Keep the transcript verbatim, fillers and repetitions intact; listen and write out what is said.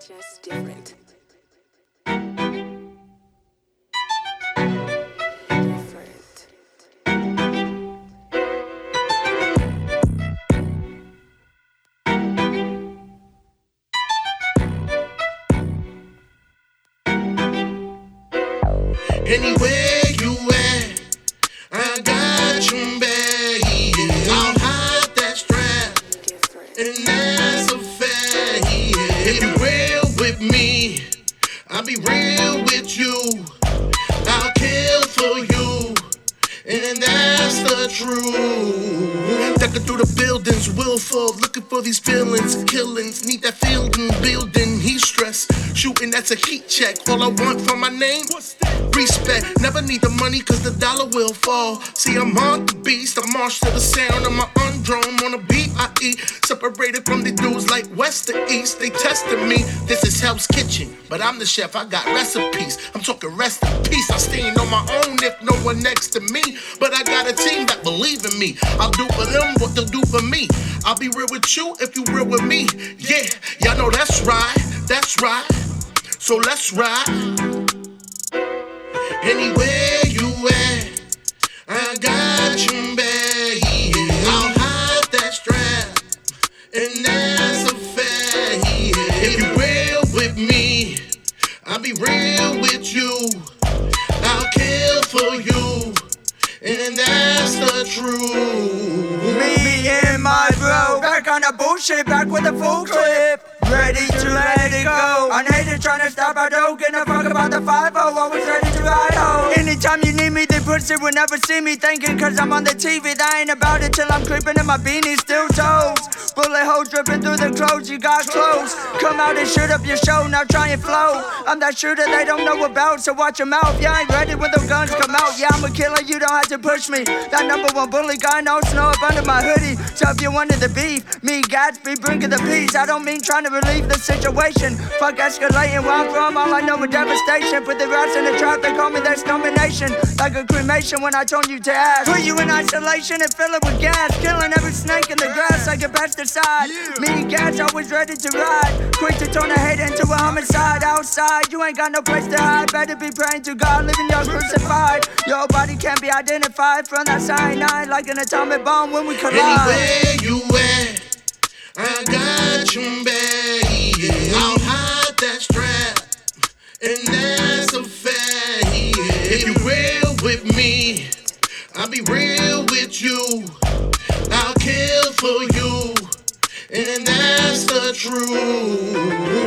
just different. Anywhere you at, I got you, baby. I'll hide that strap, and that's a fact. If you real with me, I'll be real with you. I'll kill for you, and that's the truth. Ducking through the buildings, willful, looking for these feelings, killings. Need that feeling, building, heat stress. Shooting, that's a heat check. All I want for my name, respect. Never need the money, cause the dollar will fall. See, I'm on the beast, I march to the sound of my undrome on a beat I eat. Separated from the dudes like west to east. They tested me, this is Hell's Kitchen, but I'm the chef, I got recipes. I'm talking rest in peace, I stand on my own if no one next to me. But I got a team that believe in me. I'll do for them what they'll do for me. I'll be real with you if you real with me. Yeah, y'all know that's right, that's right. So let's ride. Anywhere you at, I got you, baby. I'll hide that strap, and that's a fact. If you real with me, I'll be real with you. I'll kill for you, and that's the truth. Me and my bro, back on the bullshit, back with a full clip. Ready to let it go. On haters trying to stop, I don't give a fuck about the five oh. Always ready to ride home. Anytime you need me, the pussy will never see me thinking, cause I'm on the T V. That ain't about it till I'm creeping in my beanie, still toes. Bullet holes dripping through the clothes, you got clothes. Come out and shoot up your show, now try and flow. I'm that shooter they don't know about, so watch your mouth. Yeah, I ain't ready when the guns come out. Yeah, I'm a killer, you don't have to push me. That number one bully guy, no snow up under my hoodie. So if you wanted the beef, me Gatsby bringing the peace. I don't mean trying to relieve the situation. Fuck escalating where I'm from, all I know is devastation. Put the rats in the trap, they call me their nomination. Like a cremation when I told you to ask. Put you in isolation and fill it with gas. Killing every snake in the grass like a pesticide. Yeah. Me and Gas always ready to ride. Quick to turn a hate into a homicide. Outside, you ain't got no place to hide. Better be praying to God, living your crucified. Your body can't be identified from that cyanide, like an atomic bomb when we collide. Anywhere you at, I got you, baby. I'll hide that strap, and that's a fact. If you real with me, I'll be real with you. I'll kill for you, and that's the truth.